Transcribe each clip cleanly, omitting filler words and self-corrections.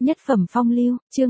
Nhất phẩm phong lưu, chương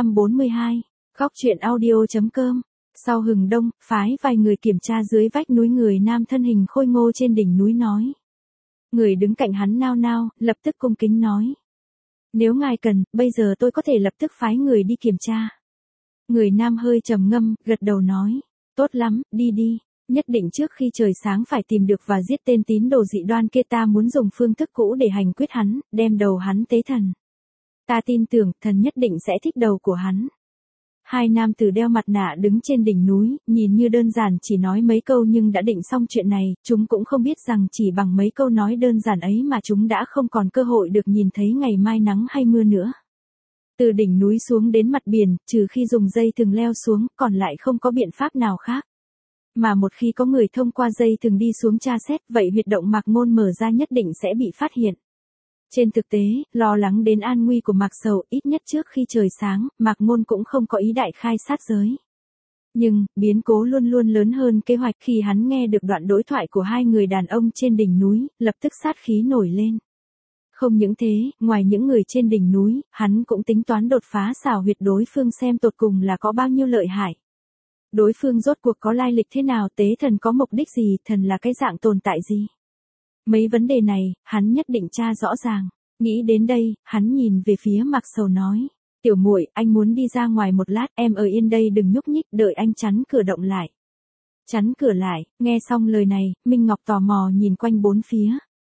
242. Góc truyện audio.com. Sau hừng đông, phái vài người kiểm tra dưới vách núi người nam thân hình khôi ngô trên đỉnh núi nói. Người đứng cạnh hắn nao nao, lập tức cung kính nói. Nếu ngài cần, bây giờ tôi có thể lập tức phái người đi kiểm tra. Người nam hơi trầm ngâm, gật đầu nói. Tốt lắm, đi đi. Nhất định trước khi trời sáng phải tìm được và giết tên tín đồ dị đoan kia, ta muốn dùng phương thức cũ để hành quyết hắn, đem đầu hắn tế thần. Ta tin tưởng, thần nhất định sẽ thích đầu của hắn. Hai nam tử đeo mặt nạ đứng trên đỉnh núi, nhìn như đơn giản chỉ nói mấy câu nhưng đã định xong chuyện này, chúng cũng không biết rằng chỉ bằng mấy câu nói đơn giản ấy mà chúng đã không còn cơ hội được nhìn thấy ngày mai nắng hay mưa nữa. Từ đỉnh núi xuống đến mặt biển, trừ khi dùng dây thừng leo xuống, còn lại không có biện pháp nào khác. Mà một khi có người thông qua dây thừng đi xuống tra xét, vậy huyệt động Mạc Ngôn mở ra nhất định sẽ bị phát hiện. Trên thực tế, lo lắng đến an nguy của Mạc Sầu, ít nhất trước khi trời sáng, Mạc Ngôn cũng không có ý đại khai sát giới. Nhưng, biến cố luôn luôn lớn hơn kế hoạch. Khi hắn nghe được đoạn đối thoại của hai người đàn ông trên đỉnh núi, lập tức sát khí nổi lên. Không những thế, ngoài những người trên đỉnh núi, hắn cũng tính toán đột phá xảo huyệt đối phương xem tột cùng là có bao nhiêu lợi hại. Đối phương rốt cuộc có lai lịch thế nào, tế thần có mục đích gì, thần là cái dạng tồn tại gì. Mấy vấn đề này, hắn nhất định tra rõ ràng. Nghĩ đến đây, hắn nhìn về phía Mạc Sầu nói. Tiểu muội, anh muốn đi ra ngoài một lát, em ở yên đây đừng nhúc nhích, đợi anh chắn cửa động lại. Chắn cửa lại, nghe xong lời này, Minh Ngọc tò mò nhìn quanh bốn phía.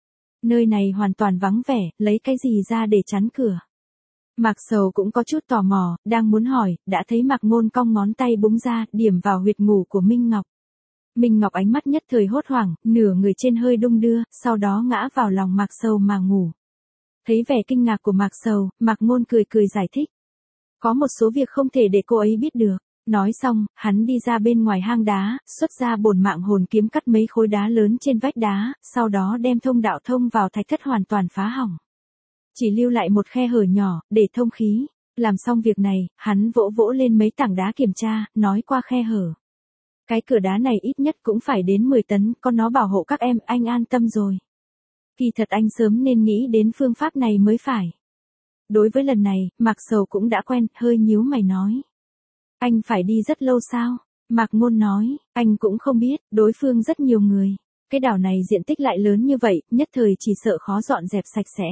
Nơi này hoàn toàn vắng vẻ, lấy cái gì ra để chắn cửa. Mạc Sầu cũng có chút tò mò, đang muốn hỏi, đã thấy Mạc Ngôn cong ngón tay búng ra, điểm vào huyệt ngủ của Minh Ngọc. Minh Ngọc ánh mắt nhất thời hốt hoảng, nửa người trên hơi đung đưa, sau đó ngã vào lòng Mạc Sầu mà ngủ. Thấy vẻ kinh ngạc của Mạc Sầu, Mạc Ngôn cười cười giải thích. Có một số việc không thể để cô ấy biết được. Nói xong, hắn đi ra bên ngoài hang đá, xuất ra bổn mạng hồn kiếm cắt mấy khối đá lớn trên vách đá, sau đó đem thông đạo thông vào thạch thất hoàn toàn phá hỏng. Chỉ lưu lại một khe hở nhỏ, để thông khí. Làm xong việc này, hắn vỗ vỗ lên mấy tảng đá kiểm tra, nói qua khe hở. Cái cửa đá này ít nhất cũng phải đến 10 tấn, có nó bảo hộ các em, anh an tâm rồi. Kỳ thật anh sớm nên nghĩ đến phương pháp này mới phải. Đối với lần này, Mạc Sầu cũng đã quen, hơi nhíu mày nói. Anh phải đi rất lâu sao? Mạc Ngôn nói, anh cũng không biết, đối phương rất nhiều người. Cái đảo này diện tích lại lớn như vậy, nhất thời chỉ sợ khó dọn dẹp sạch sẽ.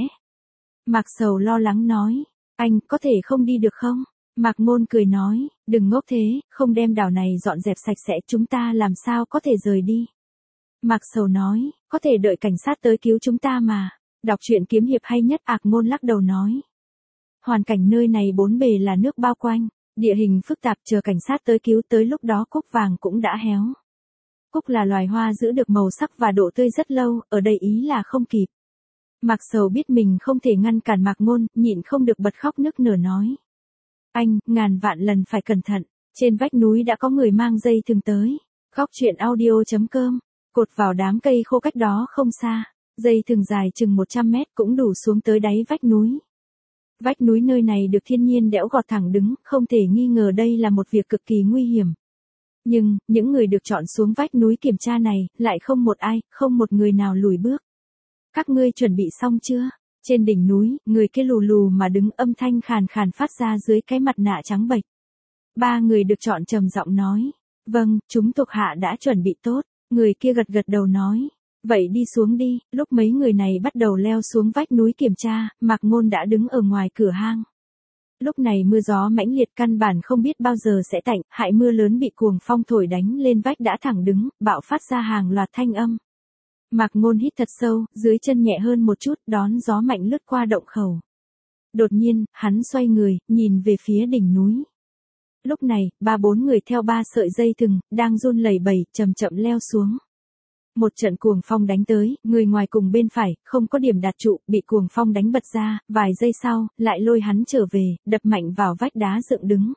Mạc Sầu lo lắng nói, anh có thể không đi được không? Mạc Ngôn cười nói, đừng ngốc thế, không đem đảo này dọn dẹp sạch sẽ chúng ta làm sao có thể rời đi. Mạc Sầu nói, có thể đợi cảnh sát tới cứu chúng ta mà. Đọc truyện kiếm hiệp hay nhất. Mạc Ngôn lắc đầu nói. Hoàn cảnh nơi này bốn bề là nước bao quanh, địa hình phức tạp, chờ cảnh sát tới cứu tới lúc đó cúc vàng cũng đã héo. Cúc là loài hoa giữ được màu sắc và độ tươi rất lâu, ở đây ý là không kịp. Mạc Sầu biết mình không thể ngăn cản Mạc Ngôn, nhịn không được bật khóc nức nở nói. Anh, ngàn vạn lần phải cẩn thận, trên vách núi đã có người mang dây thừng tới. Góc truyện audio.com, cột vào đám cây khô cách đó không xa, dây thừng dài chừng 100 mét cũng đủ xuống tới đáy vách núi. Vách núi nơi này được thiên nhiên đẽo gọt thẳng đứng, không thể nghi ngờ đây là một việc cực kỳ nguy hiểm. Nhưng, những người được chọn xuống vách núi kiểm tra này, lại không một ai, không một người nào lùi bước. Các ngươi chuẩn bị xong chưa? Trên đỉnh núi, người kia lù lù mà đứng, âm thanh khàn khàn phát ra dưới cái mặt nạ trắng bệch. Ba người được chọn trầm giọng nói. Vâng, chúng thuộc hạ đã chuẩn bị tốt. Người kia gật gật đầu nói. Vậy đi xuống đi. Lúc mấy người này bắt đầu leo xuống vách núi kiểm tra, Mạc Ngôn đã đứng ở ngoài cửa hang. Lúc này mưa gió mãnh liệt, căn bản không biết bao giờ sẽ tạnh, hại mưa lớn bị cuồng phong thổi đánh lên vách đã thẳng đứng, bạo phát ra hàng loạt thanh âm. Mạc Ngôn hít thật sâu, dưới chân nhẹ hơn một chút, đón gió mạnh lướt qua động khẩu. Đột nhiên, hắn xoay người, nhìn về phía đỉnh núi. Lúc này, 3-4 người theo 3 sợi dây thừng, đang run lẩy bẩy, chậm chậm leo xuống. Một trận cuồng phong đánh tới, người ngoài cùng bên phải, không có điểm đạt trụ, bị cuồng phong đánh bật ra, vài giây sau, lại lôi hắn trở về, đập mạnh vào vách đá dựng đứng.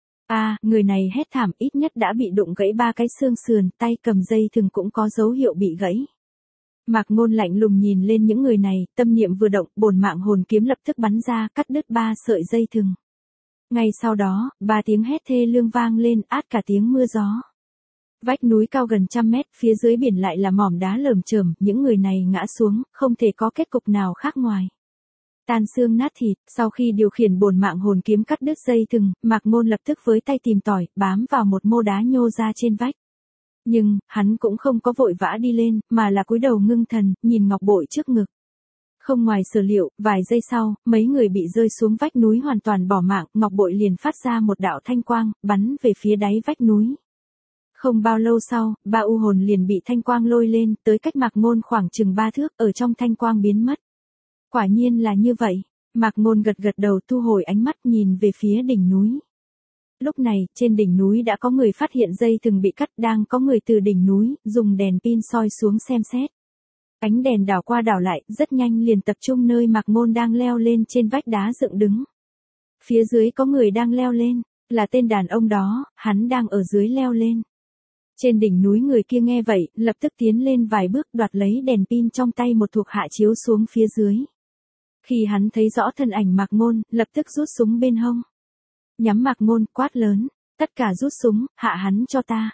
Người này hét thảm, ít nhất đã bị đụng gãy 3 cái xương sườn, tay cầm dây thừng cũng có dấu hiệu bị gãy. Mạc Ngôn lạnh lùng nhìn lên những người này, tâm niệm vừa động, bổn mạng hồn kiếm lập tức bắn ra, cắt đứt 3 sợi dây thừng. Ngay sau đó, 3 tiếng hét thê lương vang lên, át cả tiếng mưa gió. Vách núi cao gần 100 mét, phía dưới biển lại là mỏm đá lởm chởm, những người này ngã xuống, không thể có kết cục nào khác ngoài tan xương nát thịt. Sau khi điều khiển bổn mạng hồn kiếm cắt đứt dây thừng, Mạc Ngôn lập tức với tay tìm tỏi, bám vào một mô đá nhô ra trên vách. Nhưng, hắn cũng không có vội vã đi lên, mà là cúi đầu ngưng thần, nhìn ngọc bội trước ngực. Không ngoài sở liệu, vài giây sau, mấy người bị rơi xuống vách núi hoàn toàn bỏ mạng, ngọc bội liền phát ra một đạo thanh quang, bắn về phía đáy vách núi. Không bao lâu sau, ba u hồn liền bị thanh quang lôi lên, tới cách Mạc Ngôn khoảng chừng 3 thước, ở trong thanh quang biến mất. Quả nhiên là như vậy, Mạc Ngôn gật gật đầu thu hồi ánh mắt nhìn về phía đỉnh núi. Lúc này, trên đỉnh núi đã có người phát hiện dây thừng bị cắt, đang có người từ đỉnh núi, dùng đèn pin soi xuống xem xét. Ánh đèn đảo qua đảo lại, rất nhanh liền tập trung nơi Mạc Ngôn đang leo lên trên vách đá dựng đứng. Phía dưới có người đang leo lên, là tên đàn ông đó, hắn đang ở dưới leo lên. Trên đỉnh núi người kia nghe vậy, lập tức tiến lên vài bước đoạt lấy đèn pin trong tay một thuộc hạ chiếu xuống phía dưới. Khi hắn thấy rõ thân ảnh Mạc Ngôn, lập tức rút súng bên hông. Nhắm Mạc Ngôn, quát lớn, tất cả rút súng, hạ hắn cho ta.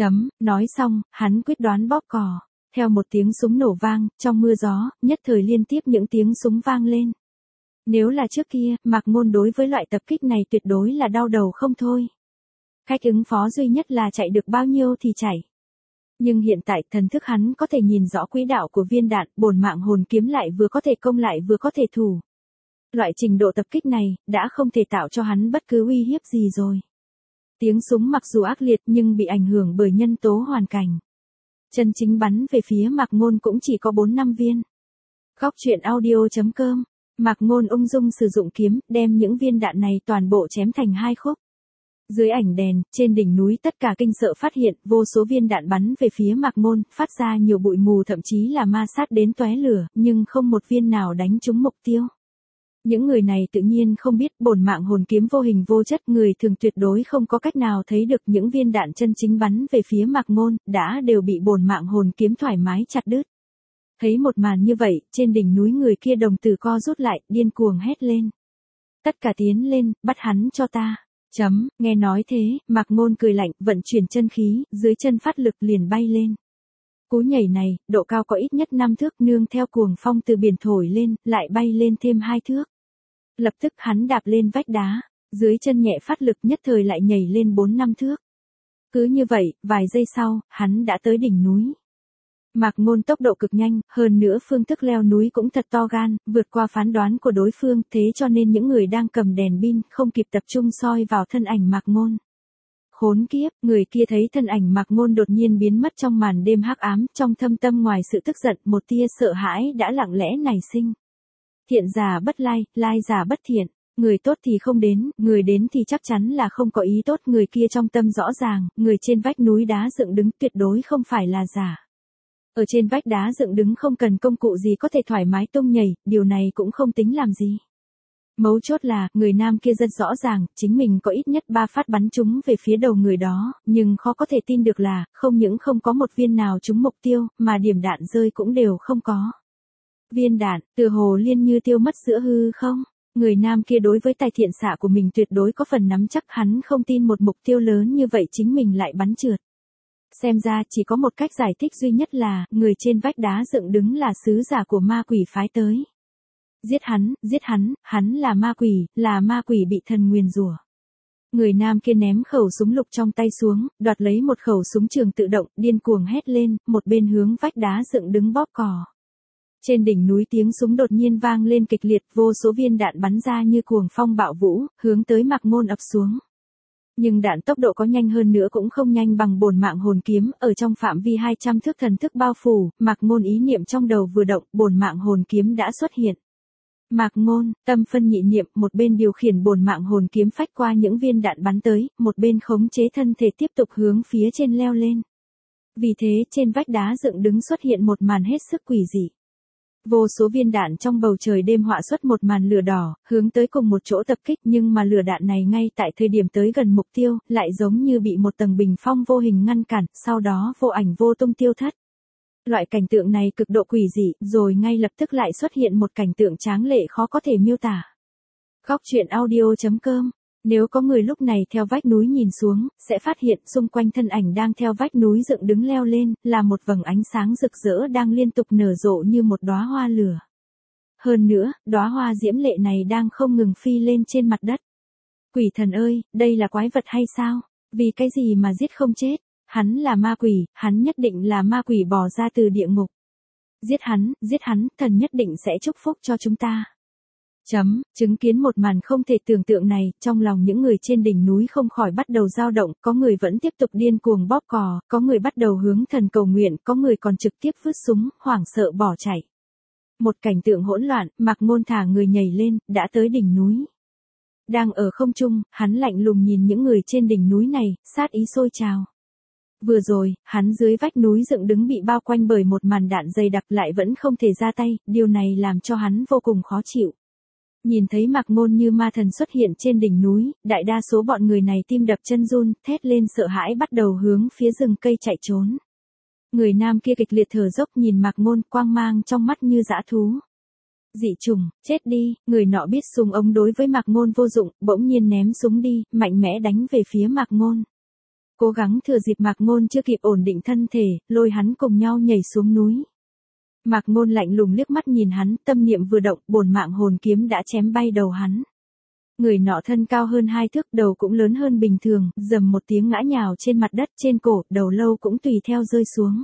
Nói xong, hắn quyết đoán bóp cò. Theo một tiếng súng nổ vang, trong mưa gió, nhất thời liên tiếp những tiếng súng vang lên. Nếu là trước kia, Mạc Ngôn đối với loại tập kích này tuyệt đối là đau đầu không thôi. Cách ứng phó duy nhất là chạy được bao nhiêu thì chạy. Nhưng hiện tại thần thức hắn có thể nhìn rõ quỹ đạo của viên đạn, bổn mạng hồn kiếm lại vừa có thể công lại vừa có thể thủ. Loại trình độ tập kích này, đã không thể tạo cho hắn bất cứ uy hiếp gì rồi. Tiếng súng mặc dù ác liệt nhưng bị ảnh hưởng bởi nhân tố hoàn cảnh. Chân chính bắn về phía Mạc Ngôn cũng chỉ có 4-5 viên. Góc truyện audio.com, Mạc Ngôn ung dung sử dụng kiếm, đem những viên đạn này toàn bộ chém thành 2 khúc. Dưới ảnh đèn, trên đỉnh núi tất cả kinh sợ phát hiện, vô số viên đạn bắn về phía Mạc Ngôn, phát ra nhiều bụi mù thậm chí là ma sát đến tóe lửa, nhưng không một viên nào đánh trúng mục tiêu. Những người này tự nhiên không biết bổn mạng hồn kiếm vô hình vô chất, người thường tuyệt đối không có cách nào thấy được những viên đạn chân chính bắn về phía Mạc Ngôn, đã đều bị bổn mạng hồn kiếm thoải mái chặt đứt. Thấy một màn như vậy, trên đỉnh núi người kia đồng tử co rút lại, điên cuồng hét lên. Tất cả tiến lên, bắt hắn cho ta. Nghe nói thế, Mạc Ngôn cười lạnh, vận chuyển chân khí, dưới chân phát lực liền bay lên. Cú nhảy này, độ cao có ít nhất 5 thước, nương theo cuồng phong từ biển thổi lên, lại bay lên thêm 2 thước. Lập tức hắn đạp lên vách đá, dưới chân nhẹ phát lực nhất thời lại nhảy lên 4-5 thước. Cứ như vậy, vài giây sau, hắn đã tới đỉnh núi. Mạc Ngôn tốc độ cực nhanh, hơn nữa phương thức leo núi cũng thật to gan, vượt qua phán đoán của đối phương, thế cho nên những người đang cầm đèn pin không kịp tập trung soi vào thân ảnh Mạc Ngôn. Khốn kiếp, người kia thấy thân ảnh Mạc Ngôn đột nhiên biến mất trong màn đêm hắc ám, trong thâm tâm ngoài sự tức giận, một tia sợ hãi đã lặng lẽ nảy sinh. Thiện giả bất lai, lai giả bất thiện, người tốt thì không đến, người đến thì chắc chắn là không có ý tốt, người kia trong tâm rõ ràng, người trên vách núi đá dựng đứng tuyệt đối không phải là giả. Ở trên vách đá dựng đứng không cần công cụ gì có thể thoải mái tung nhảy, điều này cũng không tính làm gì. Mấu chốt là, người nam kia rất rõ ràng, chính mình có ít nhất 3 phát bắn trúng về phía đầu người đó, nhưng khó có thể tin được là, không những không có một viên nào trúng mục tiêu, mà điểm đạn rơi cũng đều không có. Viên đạn, tựa hồ liên như tiêu mất giữa hư không? Người nam kia đối với tài thiện xạ của mình tuyệt đối có phần nắm chắc, hắn không tin một mục tiêu lớn như vậy chính mình lại bắn trượt. Xem ra chỉ có một cách giải thích duy nhất là, người trên vách đá dựng đứng là sứ giả của ma quỷ phái tới. Giết hắn là ma quỷ bị thần nguyền rủa. Người nam kia ném khẩu súng lục trong tay xuống, đoạt lấy một khẩu súng trường tự động, điên cuồng hét lên, một bên hướng vách đá dựng đứng bóp cò. Trên đỉnh núi tiếng súng đột nhiên vang lên kịch liệt, vô số viên đạn bắn ra như cuồng phong bạo vũ, hướng tới Mạc Ngôn ập xuống. Nhưng đạn tốc độ có nhanh hơn nữa cũng không nhanh bằng bổn mạng hồn kiếm, ở trong phạm vi 200 thước thần thức bao phủ, Mạc Ngôn ý niệm trong đầu vừa động, bổn mạng hồn kiếm đã xuất hiện. Mạc Ngôn, tâm phân nhị niệm, một bên điều khiển bổn mạng hồn kiếm phách qua những viên đạn bắn tới, một bên khống chế thân thể tiếp tục hướng phía trên leo lên. Vì thế, trên vách đá dựng đứng xuất hiện một màn hết sức quỷ dị. Vô số viên đạn trong bầu trời đêm họa xuất một màn lửa đỏ, hướng tới cùng một chỗ tập kích, nhưng mà lửa đạn này ngay tại thời điểm tới gần mục tiêu, lại giống như bị một tầng bình phong vô hình ngăn cản, sau đó vô ảnh vô tung tiêu thất. Loại cảnh tượng này cực độ quỷ dị, rồi ngay lập tức lại xuất hiện một cảnh tượng tráng lệ khó có thể miêu tả. Góc truyện audio.com. Nếu có người lúc này theo vách núi nhìn xuống, sẽ phát hiện xung quanh thân ảnh đang theo vách núi dựng đứng leo lên, là một vầng ánh sáng rực rỡ đang liên tục nở rộ như một đóa hoa lửa. hơn nữa, đóa hoa diễm lệ này đang không ngừng phi lên trên mặt đất. Quỷ thần ơi, đây là quái vật hay sao? Vì cái gì mà giết không chết? Hắn là ma quỷ, hắn nhất định là ma quỷ bò ra từ địa ngục. Giết hắn, thần nhất định sẽ chúc phúc cho chúng ta. Chứng kiến một màn không thể tưởng tượng này, trong lòng những người trên đỉnh núi không khỏi bắt đầu dao động, có người vẫn tiếp tục điên cuồng bóp cò, có người bắt đầu hướng thần cầu nguyện, có người còn trực tiếp vứt súng, hoảng sợ bỏ chạy. Một cảnh tượng hỗn loạn, Mạc Ngôn thả người nhảy lên, đã tới đỉnh núi. Đang ở không trung, hắn lạnh lùng nhìn những người trên đỉnh núi này, sát ý sôi trào. Vừa rồi, hắn dưới vách núi dựng đứng bị bao quanh bởi một màn đạn dày đặc lại vẫn không thể ra tay, điều này làm cho hắn vô cùng khó chịu. Nhìn thấy Mạc Ngôn như ma thần xuất hiện trên đỉnh núi, đại đa số bọn người này tim đập chân run, thét lên sợ hãi bắt đầu hướng phía rừng cây chạy trốn. Người nam kia kịch liệt thở dốc nhìn Mạc Ngôn, quang mang trong mắt như dã thú. Dị trùng, chết đi, người nọ biết súng ống đối với Mạc Ngôn vô dụng, bỗng nhiên ném súng đi, mạnh mẽ đánh về phía Mạc Ngôn. Cố gắng thừa dịp Mạc Ngôn chưa kịp ổn định thân thể, lôi hắn cùng nhau nhảy xuống núi. Mạc Ngôn lạnh lùng liếc mắt nhìn hắn, tâm niệm vừa động, bổn mạng hồn kiếm đã chém bay đầu hắn. Người nọ thân cao hơn 2 thước, đầu cũng lớn hơn bình thường, rầm một tiếng ngã nhào trên mặt đất, trên cổ, đầu lâu cũng tùy theo rơi xuống.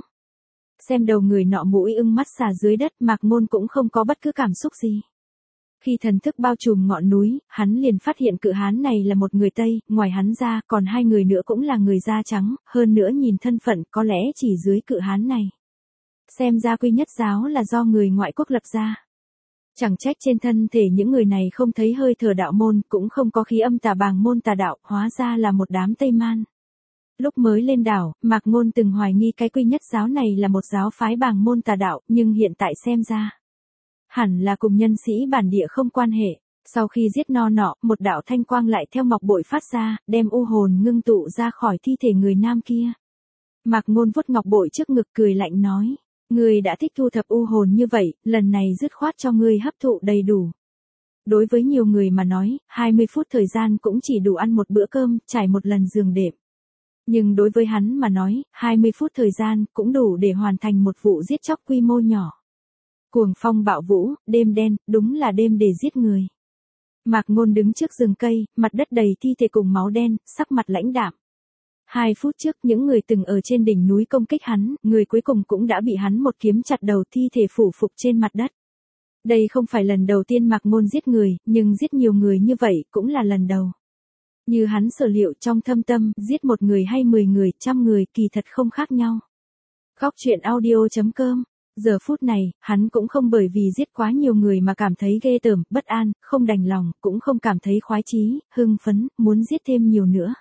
Xem đầu người nọ mũi ưng mắt xà dưới đất, Mạc Ngôn cũng không có bất cứ cảm xúc gì. Khi thần thức bao trùm ngọn núi, hắn liền phát hiện cự hán này là một người Tây, ngoài hắn ra, còn 2 người nữa cũng là người da trắng, hơn nữa nhìn thân phận có lẽ chỉ dưới cự hán này. Xem ra Quy Nhất giáo là do người ngoại quốc lập ra. Chẳng trách trên thân thể những người này không thấy hơi thở đạo môn, cũng không có khí âm tà bàng môn tà đạo, hóa ra là một đám Tây Man. Lúc mới lên đảo, Mạc Ngôn từng hoài nghi cái Quy Nhất giáo này là một giáo phái bàng môn tà đạo, nhưng hiện tại xem ra, hẳn là cùng nhân sĩ bản địa không quan hệ. Sau khi giết no nọ, một đạo thanh quang lại theo ngọc bội phát ra, đem u hồn ngưng tụ ra khỏi thi thể người nam kia. Mạc Ngôn vuốt ngọc bội trước ngực cười lạnh nói, ngươi đã thích thu thập u hồn như vậy, lần này dứt khoát cho ngươi hấp thụ đầy đủ. Đối với nhiều người mà nói, 20 phút thời gian cũng chỉ đủ ăn một bữa cơm, trải một lần giường đệm. Nhưng đối với hắn mà nói, 20 phút thời gian cũng đủ để hoàn thành một vụ giết chóc quy mô nhỏ. Cuồng phong bạo vũ, đêm đen, đúng là đêm để giết người. Mạc Ngôn đứng trước rừng cây, mặt đất đầy thi thể cùng máu đen, sắc mặt lãnh đạm. 2 phút trước những người từng ở trên đỉnh núi công kích hắn, người cuối cùng cũng đã bị hắn một kiếm chặt đầu, thi thể phủ phục trên mặt đất. Đây không phải lần đầu tiên Mạc Ngôn giết người, nhưng giết nhiều người như vậy cũng là lần đầu. Như hắn sở liệu trong thâm tâm, giết 1 người hay 10 người, 100 người kỳ thật không khác nhau. Góc truyện audio.com. Giờ phút này, hắn cũng không bởi vì giết quá nhiều người mà cảm thấy ghê tởm, bất an, không đành lòng, cũng không cảm thấy khoái chí, hưng phấn, muốn giết thêm nhiều nữa.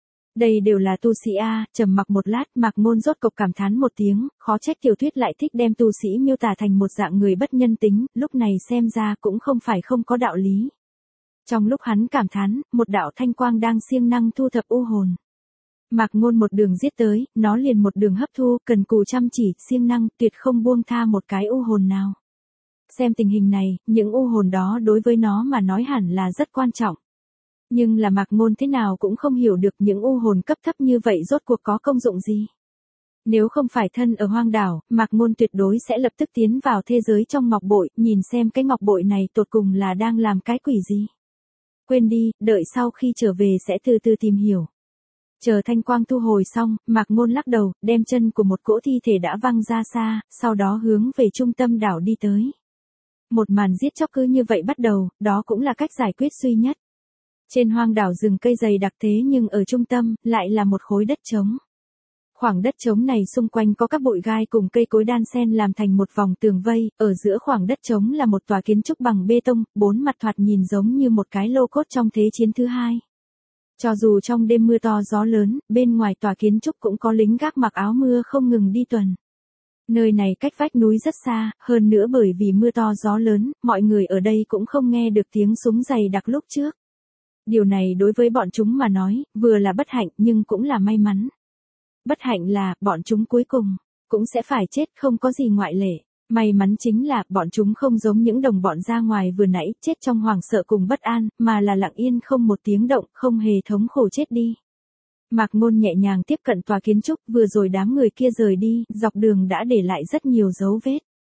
Đây đều là tu sĩ A. Trầm mặc một lát, Mạc Ngôn rốt cục cảm thán một tiếng, khó trách tiểu thuyết lại thích đem tu sĩ miêu tả thành một dạng người bất nhân tính, lúc này xem ra cũng không phải không có đạo lý. Trong lúc hắn cảm thán, một đạo thanh quang đang siêng năng thu thập u hồn. Mạc Ngôn một đường giết tới, nó liền một đường hấp thu, cần cù chăm chỉ, siêng năng, tuyệt không buông tha một cái u hồn nào. Xem tình hình này, những u hồn đó đối với nó mà nói hẳn là rất quan trọng. Nhưng là Mạc Ngôn thế nào cũng không hiểu được những u hồn cấp thấp như vậy rốt cuộc có công dụng gì. Nếu không phải thân ở hoang đảo, Mạc Ngôn tuyệt đối sẽ lập tức tiến vào thế giới trong ngọc bội, nhìn xem cái ngọc bội này tột cùng là đang làm cái quỷ gì. Quên đi, đợi sau khi trở về sẽ từ từ tìm hiểu. Chờ thanh quang thu hồi xong, Mạc Ngôn lắc đầu, đem chân của một cỗ thi thể đã văng ra xa, sau đó hướng về trung tâm đảo đi tới. Một màn giết chóc cứ như vậy bắt đầu, đó cũng là cách giải quyết duy nhất. Trên hoang đảo rừng cây dày đặc thế nhưng ở trung tâm, lại là một khối đất trống. Khoảng đất trống này xung quanh có các bụi gai cùng cây cối đan xen làm thành một vòng tường vây, ở giữa khoảng đất trống là một tòa kiến trúc bằng bê tông, 4 mặt thoạt nhìn giống như một cái lô cốt trong Thế chiến thứ 2. Cho dù trong đêm mưa to gió lớn, bên ngoài tòa kiến trúc cũng có lính gác mặc áo mưa không ngừng đi tuần. Nơi này cách vách núi rất xa, hơn nữa bởi vì mưa to gió lớn, mọi người ở đây cũng không nghe được tiếng súng dày đặc lúc trước. Điều này đối với bọn chúng mà nói, vừa là bất hạnh nhưng cũng là may mắn. Bất hạnh là, bọn chúng cuối cùng, cũng sẽ phải chết, không có gì ngoại lệ. May mắn chính là, bọn chúng không giống những đồng bọn ra ngoài vừa nãy, chết trong hoảng sợ cùng bất an, mà là lặng yên không một tiếng động, không hề thống khổ chết đi. Mạc Ngôn nhẹ nhàng tiếp cận tòa kiến trúc, vừa rồi đám người kia rời đi, dọc đường đã để lại rất nhiều dấu vết.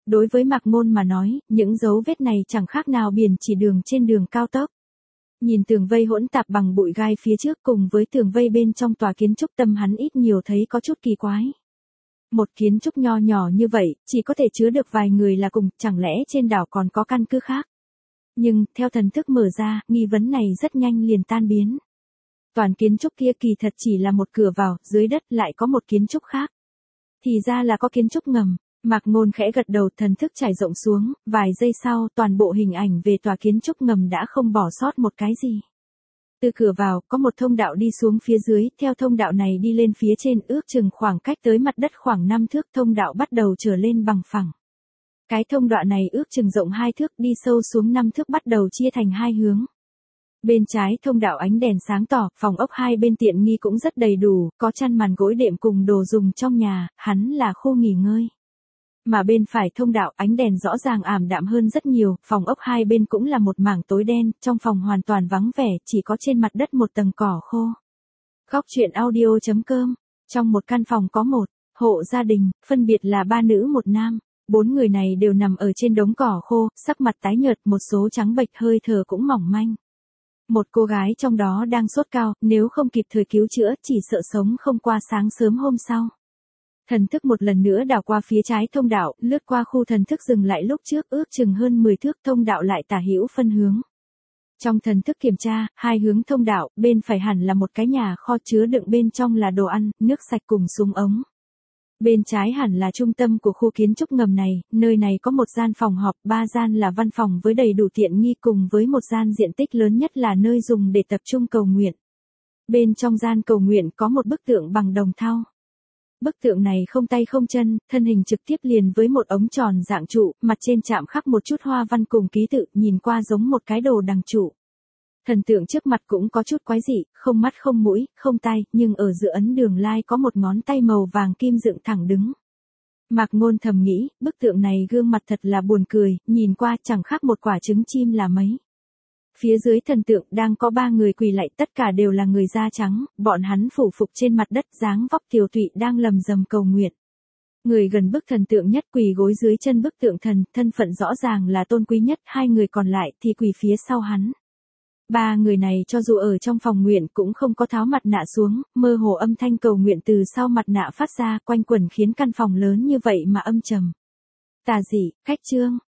Đối với Mạc Ngôn mà nói, những dấu vết này chẳng khác nào biển chỉ đường trên đường cao tốc. Nhìn tường vây hỗn tạp bằng bụi gai phía trước cùng với tường vây bên trong tòa kiến trúc, tâm hắn ít nhiều thấy có chút kỳ quái. Một kiến trúc nho nhỏ như vậy, chỉ có thể chứa được vài người là cùng, chẳng lẽ trên đảo còn có căn cứ khác? Nhưng, theo thần thức mở ra, nghi vấn này rất nhanh liền tan biến. Toàn kiến trúc kia kỳ thật chỉ là một cửa vào, dưới đất lại có một kiến trúc khác. Thì ra là có kiến trúc ngầm. Mạc Ngôn khẽ gật đầu, thần thức trải rộng xuống, vài giây sau, toàn bộ hình ảnh về tòa kiến trúc ngầm đã không bỏ sót một cái gì. Từ cửa vào, có một thông đạo đi xuống phía dưới, theo thông đạo này đi lên phía trên, ước chừng khoảng cách tới mặt đất khoảng 5 thước, thông đạo bắt đầu trở lên bằng phẳng. Cái thông đạo này ước chừng rộng 2 thước, đi sâu xuống 5 thước, bắt đầu chia thành hai hướng. Bên trái thông đạo ánh đèn sáng tỏ, phòng ốc hai bên tiện nghi cũng rất đầy đủ, có chăn màn gối đệm cùng đồ dùng trong nhà, hắn là khu nghỉ ngơi. Mà bên phải thông đạo ánh đèn rõ ràng ảm đạm hơn rất nhiều, phòng ốc hai bên cũng là một mảng tối đen, trong phòng hoàn toàn vắng vẻ, chỉ có trên mặt đất một tầng cỏ khô. Góc truyện audio.com. Trong một căn phòng có một hộ gia đình, phân biệt là 3 nữ 1 nam. 4 người này đều nằm ở trên đống cỏ khô, sắc mặt tái nhợt, một số trắng bệch, hơi thở cũng mỏng manh. Một cô gái trong đó đang sốt cao, nếu không kịp thời cứu chữa, chỉ sợ sống không qua sáng sớm hôm sau. Thần thức một lần nữa đảo qua phía trái thông đạo, lướt qua khu thần thức dừng lại lúc trước, ước chừng hơn 10 thước, thông đạo lại tả hữu phân hướng. Trong thần thức kiểm tra, hai hướng thông đạo, bên phải hẳn là một cái nhà kho chứa đựng bên trong là đồ ăn, nước sạch cùng súng ống. Bên trái hẳn là trung tâm của khu kiến trúc ngầm này, nơi này có một gian phòng họp, 3 gian là văn phòng với đầy đủ tiện nghi cùng với một gian diện tích lớn nhất là nơi dùng để tập trung cầu nguyện. Bên trong gian cầu nguyện có một bức tượng bằng đồng thau. Bức tượng này không tay không chân, thân hình trực tiếp liền với một ống tròn dạng trụ, mặt trên chạm khắc một chút hoa văn cùng ký tự, nhìn qua giống một cái đồ đằng trụ. Thần tượng trước mặt cũng có chút quái dị, không mắt không mũi, không tai, nhưng ở giữa ấn đường lai có một ngón tay màu vàng kim dựng thẳng đứng. Mạc Ngôn thầm nghĩ, bức tượng này gương mặt thật là buồn cười, nhìn qua chẳng khác một quả trứng chim là mấy. Phía dưới thần tượng đang có 3 người quỳ lạy, tất cả đều là người da trắng, bọn hắn phủ phục trên mặt đất, dáng vóc tiều tụy đang lầm rầm cầu nguyện. Người gần bức thần tượng nhất quỳ gối dưới chân bức tượng thần, thân phận rõ ràng là tôn quý nhất, 2 người còn lại thì quỳ phía sau hắn. 3 người này cho dù ở trong phòng nguyện cũng không có tháo mặt nạ xuống, mơ hồ âm thanh cầu nguyện từ sau mặt nạ phát ra, quanh quẩn khiến căn phòng lớn như vậy mà âm trầm. Tà dị, khách trương.